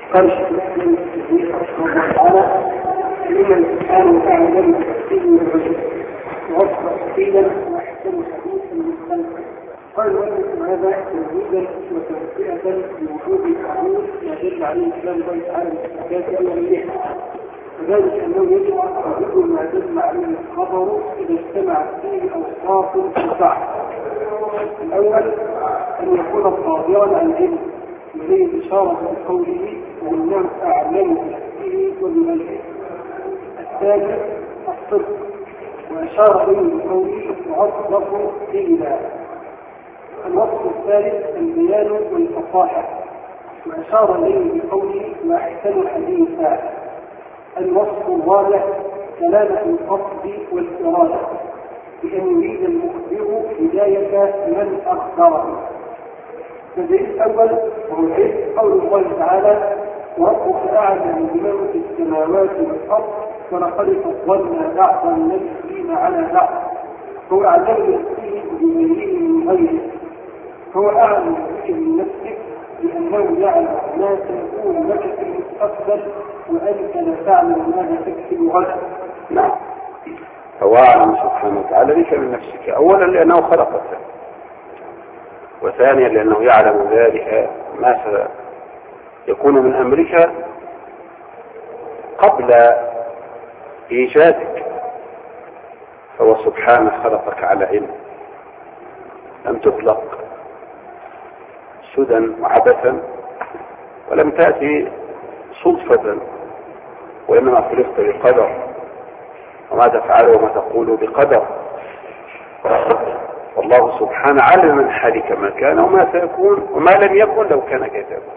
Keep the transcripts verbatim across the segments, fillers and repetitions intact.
قال الشيخ الاسلام ابن رحمه الله تعالى: لمن كان اعلم بتفسير الرجل ووصف تفصيلا واحسن حديثا من خلقه. قال وان هذا تمهيدا وتوسئه لوجود الحديث ما دل عليه كلام الله تعالى من الصفات الاوليه، وذلك انه يجب وجود ما دل عليه الخبر اذا اجتمعت فيه اوصاف تنفع. الاول ان يكون الظاهرا عن علم إليه الإشارة بقوله وإنه أعلم بنفسه وبغيره. الثاني الصدق، وأشار إليه بقوله وأصدق قيلا. الوصف الثالث البيان والفصاحة، وأشار إليه بقوله وأحسن حديثا. الوصف الرابع سلامة القصد والإرادة، بأن يريد المخبر هداية من أخبره. فالدليل الأول وهو العلم قول الله تعالى: وربك أعلم بمن في السماوات والأرض ولقد فضلنا بعض النبيين على بعض. هو أعلم بنفسه بغيره من غيره، هو أعلم بك من نفسك لأنه يعلم ما سيكون لك في المستقبل وأنت لا تعلم ماذا تكسب غدا. نعم، هو أعلم سبحانه وتعالى بك من نفسك، أولا لأنه خلقك، وثانيا لأنه يعلم ذلك ما سيكون من أمرك قبل إيجادك. فهو سبحانه خلقك على علم، لم تخلق سدى وعبثا، ولم تأتي صدفة، وإنما خلقت بقدر، وما تفعل وما تقول بقدر. والله سبحانه علم من حالك ما كان وما سيكون وما لم يكن لو كان كيف يكون.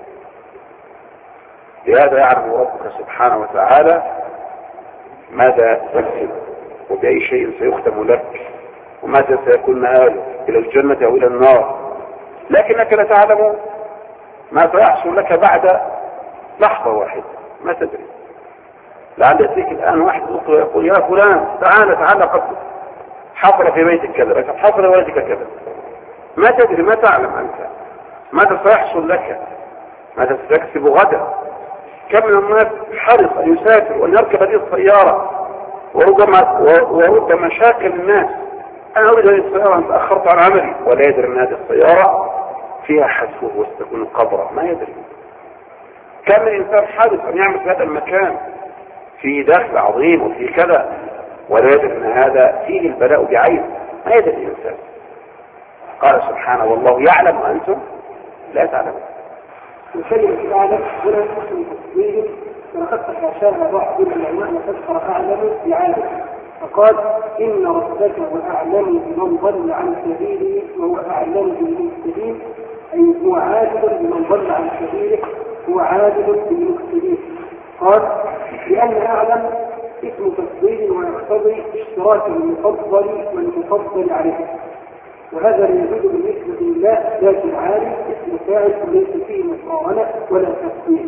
لهذا يعلم ربك سبحانه وتعالى ماذا تكسب وبأي شيء سيختم لك وماذا سيكون مآلك إلى الجنة أو إلى النار، لكنك لا تعلم ما سيحصل لك بعد لحظة واحدة، ما تدري. لعل يأتيك الآن واحد يقول يا فلان تعال تعال قد حصل في بيتك كذا، لكن حصل في بيتك كذا، ما تدري، ما تعلم أنت ماذا سيحصل لك، ماذا ستكسب غدا. كم من الناس حرص أن يسافر وأن يركب هذه السيارة، وربما ورد مشاكل الناس: أنا أريد هذه السيارة، أنا تأخرت عن عملي، ولا يدري أن هذه السيارة فيها حتفه وستكون قبرة، ما يدري. كم من إنسان حرص أن يعمل في هذا المكان فيه دخل عظيم وفيه كذا، ولا يدري أن هذا فيه البلاء بعين، ما يدري الإنسان. قال سبحانه: والله يعلم وأنتم لا تعلمون. وكلمة تعلم هنا اسم تصوير، ولقد تحاشاها بعض العلماء وفسر أعلم بعالم، فقال: إن ربك هو أعلم بمن ضل عن سبيله وهو أعلم بالمهتدين، أي هو عالم بمن ضل عن سبيله، هو عالم بالمهتدين. قال: لأن أعلم اسم تفضيل ويقتضي اشتراك المفضل والمفضل عليه، وهذا لا يجوز بالنسبة لله ذات العالم اسم فاعل وليس فيه مقارنة ولا تفصيل.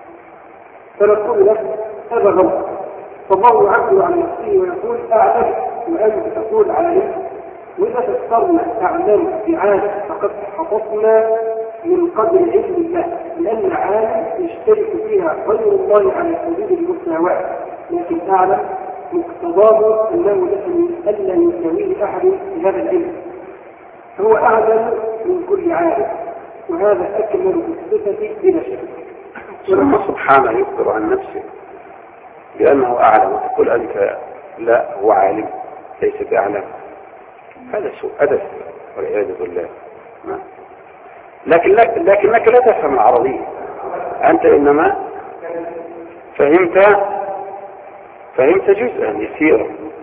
فنقول له هذا غلط، فالله يعبر عن نفسه ويقول أعلم وأنت تقول عالم، وإذا فسرنا أعلم بعالم فقد حفظنا من قدر علم الله، لأن عالم يشترك فيها غير الله على سبيل المساواة، لكن أعلم مقتضاه أنه ألا يساويه أحد في هذا العلم، فهو أعلم من كل عالم، وهذا أكمل بالصفة بلا شك. ثم سبحانه يخبر عن نفسه لأنه أعلم، وتقول أنت لا هو عالم ليس بأعلم، هذا سوء أدب والعياذ بالله. لكن لك لكنك لا تفهم العربية، أنت إنما فهمت فهمت جزءا يسيرا،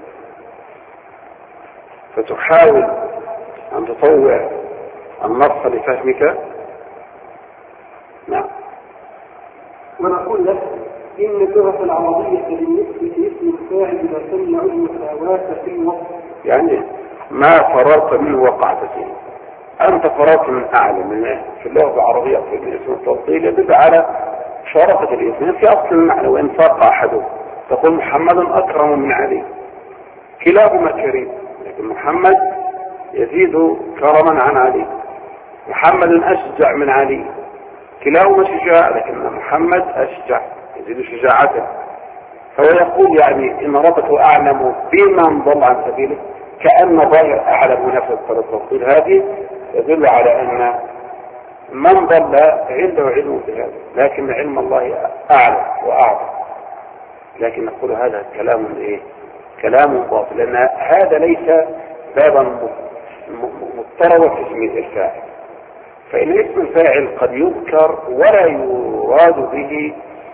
فتحاول أن تطوع النص لفهمك. نعم. ونقول لك إن اللغة العربية بالنسبة لاسم الفاعل لا تمنع المساواة في الوصف، يعني ما فررت منه وقعت فيه. أنت فررت من أعلم من في اللغة العربية في الاسم التفضيل يدل على شرفة الاسم في أصل المعنى، وإن فاق أحده تقول محمد أكرم من علي، كلاهما كريم، لكن محمد يزيد كرما عن علي، محمد أشجع من علي، كلاهما شجاع، لكن محمد أشجع يزيد شجاعته. فهو يقول يعني إن ربه أعلم بمن ضل عن سبيله، كأن ظاهر أعلم نفس التفصيل هذه يدل على أن من ضل عنده علم بهذا، لكن علم الله أعلم وأعظم. لكن نقول هذا كلام إيه؟ كلام باطل، لأن هذا ليس بابا مضطرب في اسم الفاعل. فإن اسم الفاعل قد يذكر ولا يراد به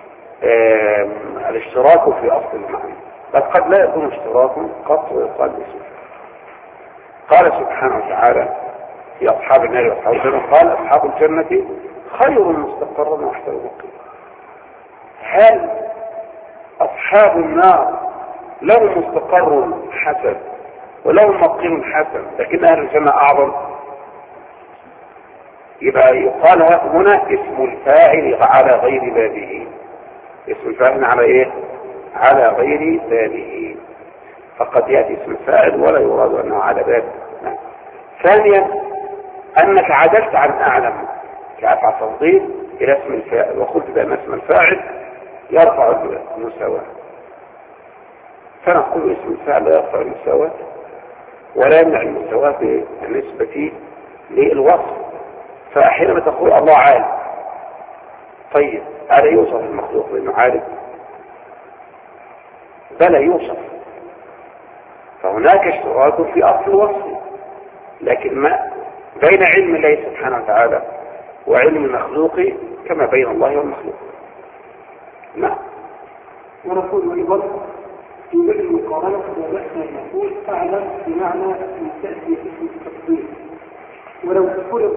الاشتراك في أصل المعنى، بل قد لا يكون اشتراك قط ويقال اسم. قال سبحانه وتعالى في أصحاب النار وأصحاب الجنة، قال أصحاب الجنة خير مستقرا وأحسن مقيما. هل أصحاب النار لهم مستقر حسن ولهم مقيم حسن لكن أهل الجنة أعظم؟ يبقى يقال هنا اسم الفاعل على غير بابه. اسم الفاعل على ايه؟ على غير بابه. فقد يأتي اسم الفاعل ولا يراد أنه على بابه. ثانيا أنك عدلت عن أعلم كأفعى تفضيل إلى اسم الفاعل، وقلت بأن اسم الفاعل يرفع المساواة، فنقول اسم الفاعل لا يرفع المساواة ولا يمنع المساواة بالنسبة للوصف. فحينما تقول الله عالم، طيب ألا يوصف المخلوق بأنه عالم؟ بل يوصف. فهناك اشتراك في أصل الوصف، لكن ما بين علم الله سبحانه وتعالى وعلم المخلوق كما بين الله والمخلوق. نعم. ونقول أيضا في وجه المقارنة لا بأس أن نقول أعلم بمعنى أن تأتي اسم التفضيل، ولو فرض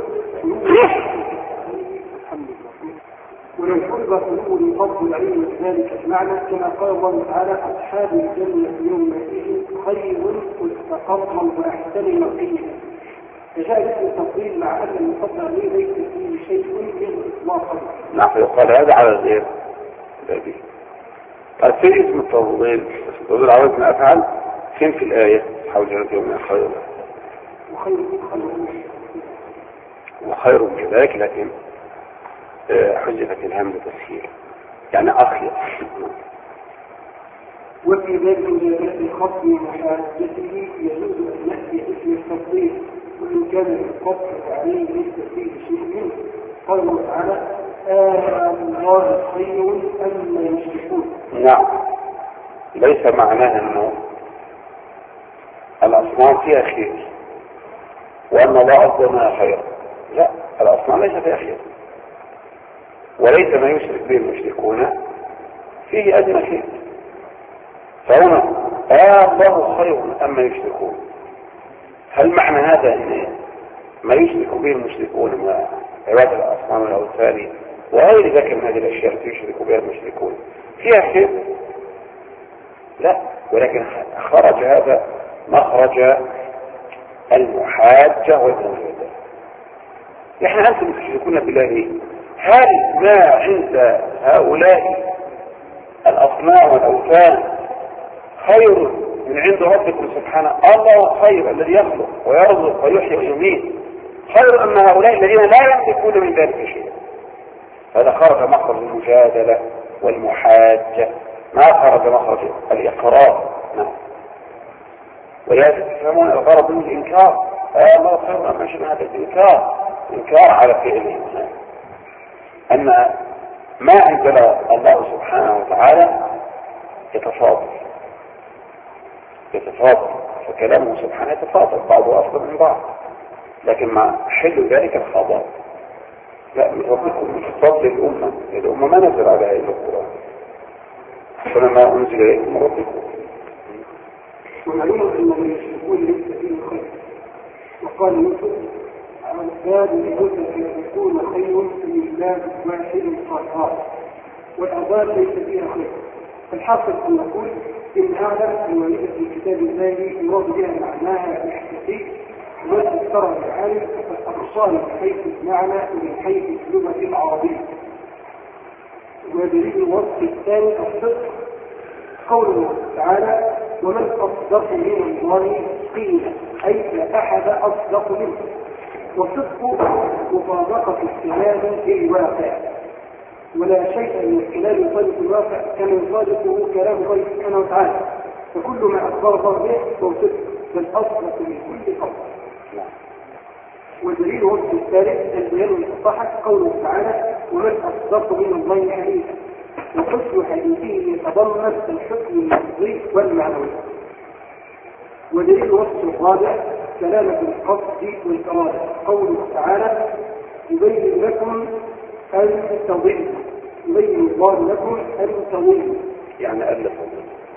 ولو فرض خلو الفضل العلم ذلك المعنى، كما قال الله تعالى أصحاب الجنة يومئذ خير مستقرا وأحسن مقيلا. فجاء اسم التفضيل مع أن المفضل عليه ليس فيه شيء من إطلاقا. نعم، يقال هذا على غير ذلك. قال في اسم التفضيل التفضيل على وزن أفعل فين في الآية؟ حول جنة يومئذ خير وخير وخير كذلك، لكن حجبت الهمزة تسهيل يعني أخير. وفي ذلك من خصم محاجته يجوز أن يأتي اسم التفضيل وإن كان القصد عليه ليس فيه شيء منه. قال الله تعالى آه الله خير أما يشركون. نعم، ليس معناه أنه الأصنام فيها خير وأن الله أفضل خير، لا، الأصنام ليس فيها خير، وليس ما يشرك به المشركون فيه أدنى خير. فهنا آه الله خير أما يشركون، هل معنى هذا أن ما يشرك به المشركون من عبادة الأصنام والأوثان وغير ذلك من هذه الأشياء التي يشرك بها المشركون فيها خير؟ لا، ولكن خرج هذا مخرج المحاجة والمنفذة. نحن أنتم تشركون بالله، هل ما عند هؤلاء الأصنام والأوثان خير من عند ربكم سبحانه؟ الله خير الذي يخلق ويرزق ويحيي ويميت، خير أن هؤلاء الذين لا يملكون من ذلك شيء. هذا خرج مخرج المجادلة والمحاجة، ما خرج مخرج الإقرار. نعم. ولهذا تفهمون الغرض من الإنكار. آه الله خير أما شبه هذا الإنكار، إنكار على فعل الإنسان أن ما أنزل الله سبحانه وتعالى يتفاضل يتفاضل فكلامه سبحانه يتفاضل، بعضه أفضل من بعض، لكن مع حل ذلك الخضار. لا، من ربكم من فضل الأمة، الأمة ما نزل عليها إلا القرآن، فلما أنزل إليكم من ربكم. ومعلومة أن من يشركون ليس فيه خير. وقال يوسف عن باب يوسف يكون خير من الله واحد قهار، والأضال ليس فيها خير. فالحاصل أن نقول إن أعلم الواردة في كتاب الله يراد بها معناها الحقيقي والتفسير العالم فالأقصال من حيث المعنى ومن حيث اللغة العربية. ودليل الوصف الثاني الصدق، قوله تعالى ومن أصدق من الله قيلا، أي لا أحد أصدق منه. والصدق مطابقة الكلام للواقع، ولا شيء من الكلام يصادق الواقع كما يصادقه كلام الله سبحانه وتعالى، فكل ما أخبر الله به هو صدق بل أصدق من كل قول. والدليل وصف الثالث البيان المصطحك قوله تعالى ومن أصدق من الله حديثا، وحسن حديثه يتضمن الحكم اللفظي والمعنوي. ودليل وصف الرابع سلامة القصد والإرادة قوله تعالى يبين لكم أن تضلوا، يبين الله لكم أن تضلوا يعني ألفوا،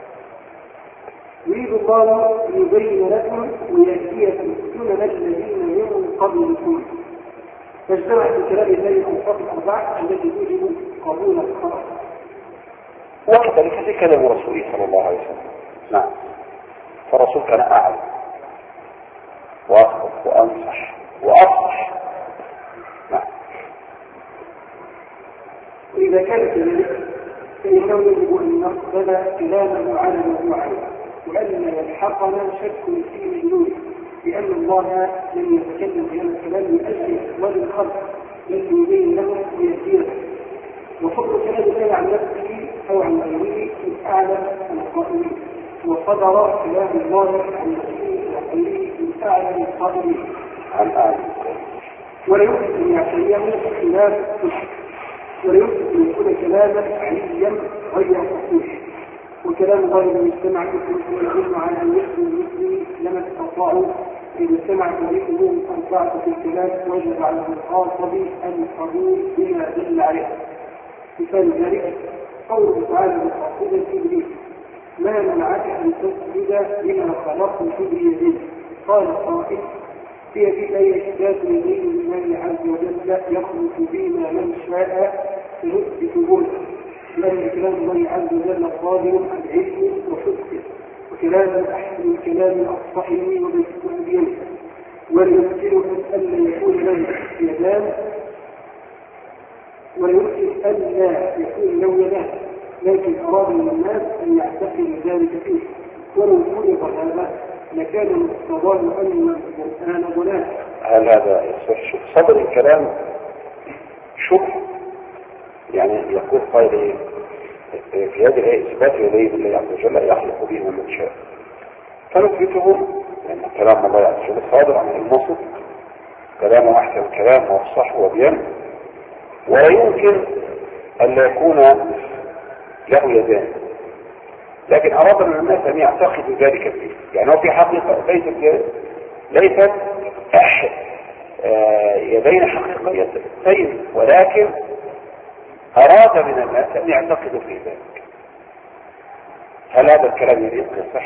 يريد الله يبين لكم ويهديكم سنن الذين من قبلكم. فاجتمعت في كلام الله الأوصاف الأربعة التي توجب قبول الخبر. وكذلك في كلام رسوله صلى الله عليه وسلم. نعم، فالرسول كان أعلم وأصدق وأنصح وأصلح. نعم. وإذا كان كذلك فإنه يجب أن نقبل كلامه على موضوعه، وأن يلحقنا شك في مجنونه، لأن الله لم يتكلم بهذا الكلام من أجل إخبار الخلق بل يبين لهم ويهديهم. وفضل كلام الله عن نفسه أو عن غيره من أعلم القائلين، وصدر كلام الله عن نفسه وغيره من أعلم القائلين عن أعلم، ولا يمكن أن يعتريه خلاف الصدق، ولا يمكن أن يكون كلاما عليا غير فصوح. وكلام الله لما اجتمع مثله يدل على أن يحسن مثله لما استطاعوا إذا اجتمع فريقه أنفعت في الكلام وجب على المخاطب القبول بما دل عليه. مثال ذلك قوله تعالى مخاطبا إبليس ما منعك أن تسجد لما خلقت بيديه؟ قال قائل هي في أي إثبات يدين لله عز وجل يخلق بما من شاء فنثبته له، لأن كلام الله عز وجل قادر عن علم وصدقه، وكلام أحسن الكلام أصحه وبالسؤال، ويمكن أن يكون له يدان ويمكن أن لا يكون له يدان، لكن أراد من الناس أن يعتقد ذلك فيه، ولو فرض هذا لكان مقتضاه أن القرآن ضلال. هل هذا يصح صدر الكلام شبه؟ يعني يقول قائل في هذه الآية إثبات يديه بالله عز وجل يخلق به من شاء، فنثبته لأن كلام الله عز وجل صادر عن المصدر، كلامه أحسن الكلام وأفصح وأبين، ولا يمكن أن لا يكون له يدان، لكن أراد من الناس أن يعتقدوا ذلك فيه. يعني هو في حقيقة ليست ليست يدين حقيقيتين، ولكن أراد من الناس أن يعتقدوا في ذلك. هل هذا الكلام يليق يصح؟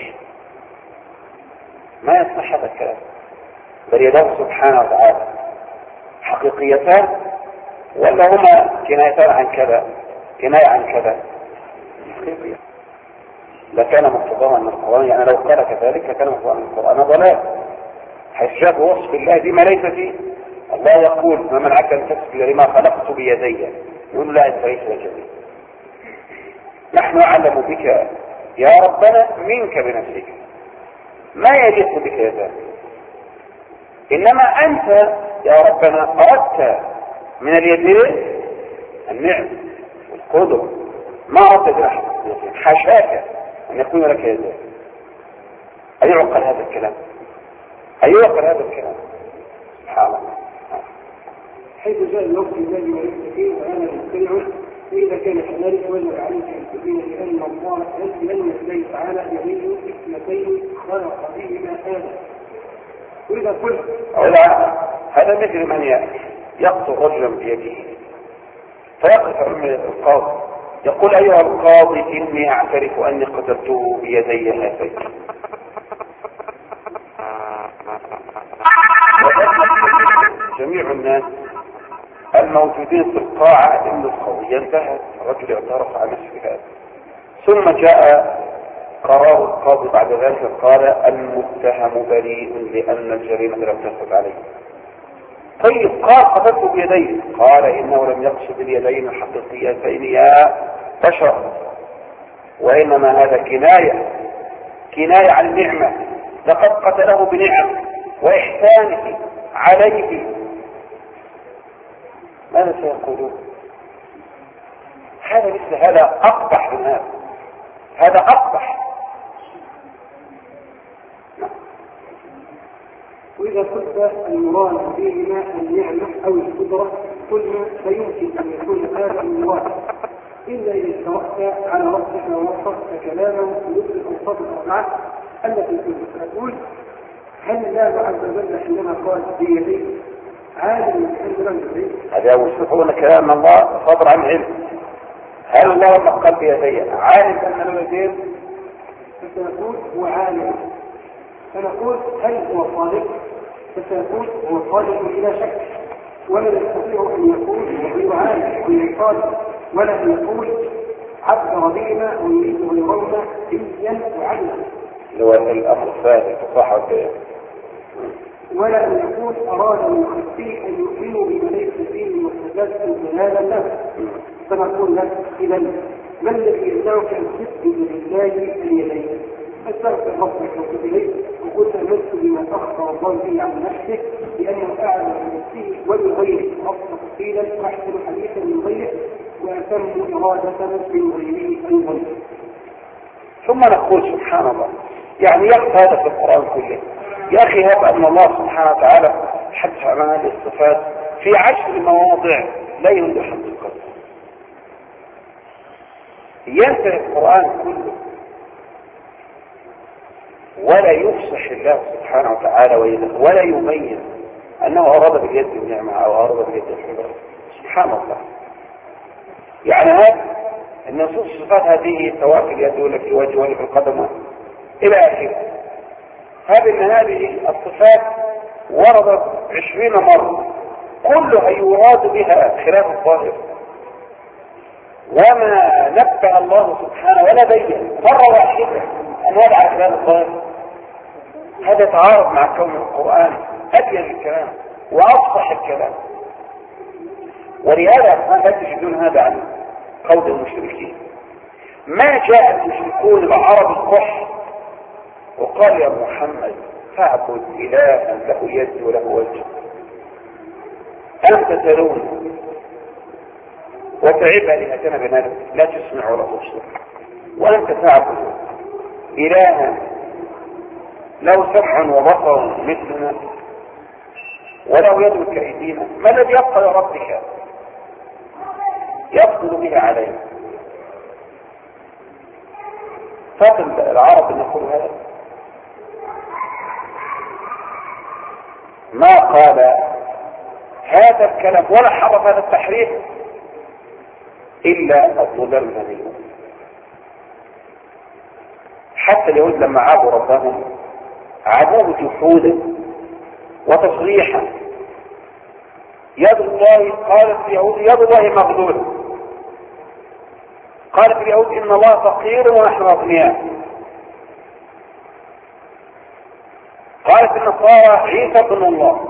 ما يصح هذا الكلام، بل يداه سبحانه وتعالى حقيقيتان ولا هما كنايتان عن كذا كناية عن كذا حقيقية؟ لكان مقتضاه من القرآن، يعني لو قال كذلك كان مقتضاه من القرآن ضلال، حيث جاء وصف الله بما ليس فيه. الله يقول ما منعك أن تسجد لما خلقت بيدي، يقول لا أنت ليس وجهي، نحن أعلم بك يا ربنا منك بنفسك، ما يليق بك يا ذا، إنما أنت يا ربنا أردت من اليدين النعم والقدر، ما أردت بنحن حاشاك أن يكون لك يدين. أيعقل هذا الكلام؟ أيعقل هذا الكلام؟ سبحان الله. حيث جاء الوقت الذي وليس فيه وأنا مستمع، وإذا كان كذلك وجب عليك أن تؤمن بأن الله لن يدعي تعالى يديه اثنتين خلق بهما آدم. وإذا قلت هذا مثل من يقتل رجلا بيده فيقف أمام القاضي يقول أيها القاضي إني أعترف أني قتلته بيدي هاتين، جميع الناس الموجودين في القاعة إن القضية انتهت، الرجل اعترف على نفسه هذا، ثم جاء قرار القاضي بعد ذلك قال المتهم بريء لأن الجريمة لم تثبت عليه. طيب قال قتلته بيديه، قال إنه لم يقصد اليدين الحقيقيتين يا بشر، وإنما هذا كناية كناية عن نعمة، لقد قتله بنعم وإحسانه عليه ماذا سيقولون؟ هذا مثل هذا أقبح من هذا، هذا أقبح. وإذا قلت المراد فيهما النعمة أو القدرة قلنا فيمكن أن يكون هذا المراد إلا إذا اشتركت على ربك ووصفت كلامه بمثل الأوصاف الأربعة التي كنت تقول. هل الله عز وجل حينما قال بيديه عالم بأمر بيديه؟ هذا يوصفون كلام الله صدر عن علم. هل الله لما قال بيديه عالم بأن له يدين؟ فسنقول هو عالم. فنقول هل هو صادق؟ فسنقول هو صادق بلا شك، ولا يستطيع أن يقول غير عالم وغير صادق، ولا أن يقول عبر بهما ويريد أن يرون إيا وعدلا. هو الأمر الثالث صح ولا؟ ولا أن يكون أراد من خلفه أن يؤمنوا بما ليس فيه وحدث جلالا له. فنقول لك إذا ما الذي يمنعك أن تثبت لله اليدين؟ فاستغفر ربك وتب إليه وقل آمنت بما أخبر الله به عن نفسه لأنه أعلم من نفسه ولغيره أفضل تفصيلا وأحسن حديثا من غيره وأتم إرادة من غيره أيضا. ثم نقول سبحان الله، يعني يقف هذا في القرآن كله. يا أخي هذا أن الله سبحانه وتعالى حدث عن هذه الصفات في عشر مواضع لا يمدح القدر. ينتهي القرآن كله ولا يفصح الله سبحانه وتعالى ولا يبين أنه أراد باليد النعمة أو أراد باليد الحلوة. سبحان الله. يعني هذا النصوص الصفات هذه سواء في اليد ولا في الوجه ولا في القدم إلى آخره، هذه من هذه الصفات وردت عشرين مرة كلها يراد بها خلاف الظاهر، وما نبه الله سبحانه ولا بين مرة واحدة أن هذا على خلاف الظاهر. هذا تعارض مع كون القرآن أبين الكلام وأفصح الكلام. ولهذا ما تجدون هذا عن قول المشركين. ما جاء المشركون العرب القح وقال يا محمد فاعبد إلها له يد وله وجه أنت ترون وتعب آلهتنا بنادم لا تسمع ولا تبصر، وأنت تعبد إلها له سمع وبصر مثلنا وله يد كأيدينا، ما الذي يبقى لربك يفضل به عليه؟ فاضل العرب ان يقول هذا. ما قال هذا الكلام ولا حرف هذا التحريف الا الضلال من هذه الامه. حتى اليهود لما عابوا ربهم عابوه جحودا وتصريحا. يد الله قالت اليهود يد الله مغلولة، قالت اليهود ان الله فقير ونحن اغنياء، قالت النصارى عيسى ابن الله،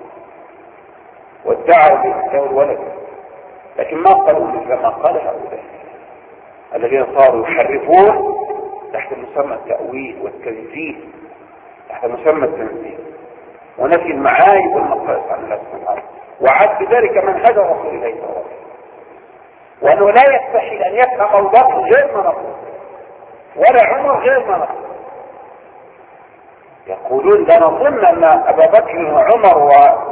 وادعوا له الولد، لكن ما قالوا مثل ما قال هؤلاء الذين صاروا يحرفون تحت مسمى التأويل والتنزيل، تحت مسمى التنزيل ونفي المعايب والمقاييس عن الله سبحانه وتعالى، وعد بذلك منهج رسول الله صلى الله عليه وسلم، وانه لا يستحيل ان يفهم ابو بكر غير ما نقول ولا عمر غير ما نقول. يقولون لا نظن ان ابا بكر وعمر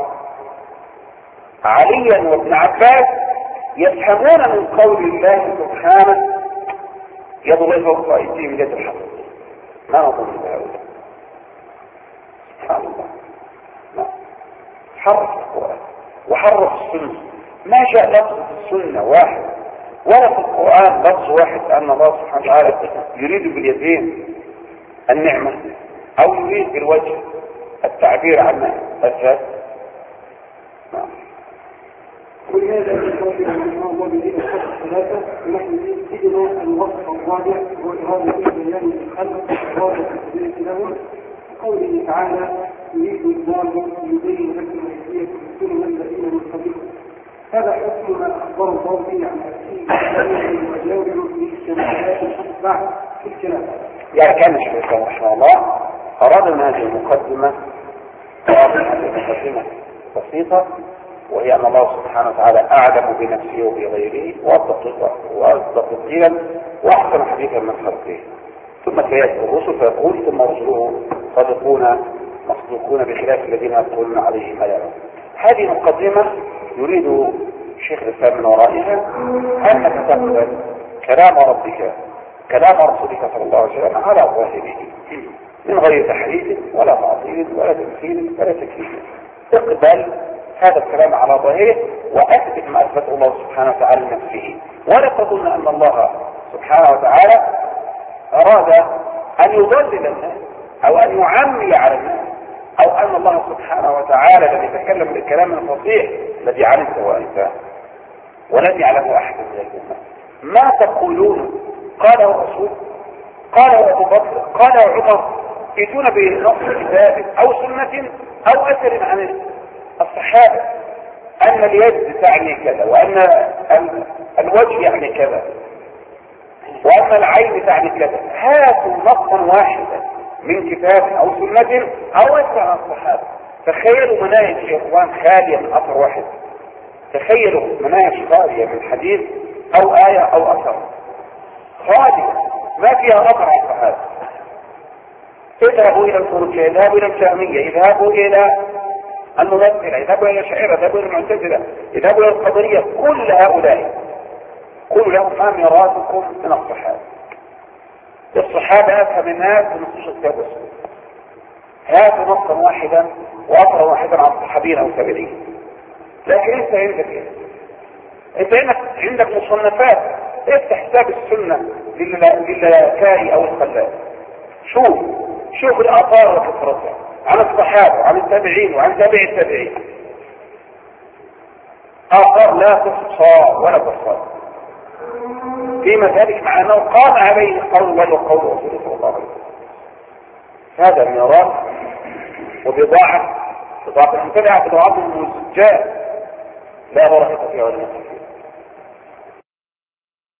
وعليا وابن عباس يفهمون من قول الله سبحانه يد الله فوق ايديهم يد الحق، ما نظن بهؤلاء. سبحان الله. لا. حرف القرآن وحرف السنة، ما جاء لفظ في السنة واحد ولا في القرآن لفظ واحد أن الله سبحانه وتعالى يريد باليدين النعمة أو يريد بالوجه التعبير عن الذات. ولهذا يقول رحمه الله بهذه الخطة الثلاثة ونحن جدنا الوصف الرابع هو إرادة بيان الخلق وإرادة التدريس لهم قوله تعالى يريد الله يبين لكم ويهديكم سنن الذين من قبلكم. هذا حكم ما أخبر الله به عن نفسه وجاوبه في الشريعات الأربع في الكلام. يعني كان الشيخ رحمه الله أراد من هذه المقدمة واضحة مقدمة بسيطة وهي أن الله سبحانه وتعالى أعلم بنفسه وبغيره وأصدق قيلا وأحسن حديثا من خلقه. ثم تيأتي الرسل فيقول ثم رسله صادقون مصدوقون بخلاف الذين يقولون عليه ما يرون. هذه مقدمة يريد شيخ الإسلام من ورائها أنك تقبل كلام ربك كلام رسولك صلى الله عليه وسلم على ظاهره من غير تحريف ولا تعطيل ولا تمثيل ولا تكليف. اقبل هذا الكلام على ظاهره وأثبت ما أثبته الله سبحانه وتعالى لنفسه، ولا تظن أن الله سبحانه وتعالى أراد أن يضلل الناس أو أن يعمي على الناس، أو أن الله سبحانه وتعالى لم يتكلم بالكلام الفصيح الذي علمت وأنت ولم يعلمه أحد من الأمة. ما تقولون قاله الرسول قاله أبو بكر قاله عمر يأتون بنص كتاب أو سنة أو أثر عن الصحابة أن اليد تعني كذا، وأن الوجه يعني كذا، وأن العين تعني كذا. هاتوا نصا واحدا من كتاب أو سنة أو أثر عن الصحابة. تخيلوا مناهج يا إخوان خالية من أثر واحد، تخيلوا مناهج خالية من حديث أو آية أو أثر، خالية ما فيها أثر عن الصحابة. اذهبوا إلى الخروجية، اذهبوا إلى الجهمية، اذهبوا إلى الممثلة، اذهبوا إلى الشاعرة، اذهبوا إلى المعتزلة، اذهبوا إلى القدرية، كل هؤلاء قولوا لهم ما ميراثكم من الصحابة. الصحابة أفهم الناس بنصوص الكتاب والسنة. هاتوا نصا واحدا وأثرا واحدا عن الصحابين أو التابعين. لكن انت عندك ايه؟ انت عندك مصنفات، افتح حساب السنة للكاري او الخلاف، شوف شوف الاثار وكثرتها عن الصحابة وعن التابعين وعن تابع التابعين، اثار لا تحصى ولا تحصى. فيما ذلك مع انه قام عليه قول الله وقول رسوله صلى الله عليه وسلم. هذا ميراث وبضاعة بضاعة المبتدعة بضاعة المزجات لا بركة فيها ولا نفع.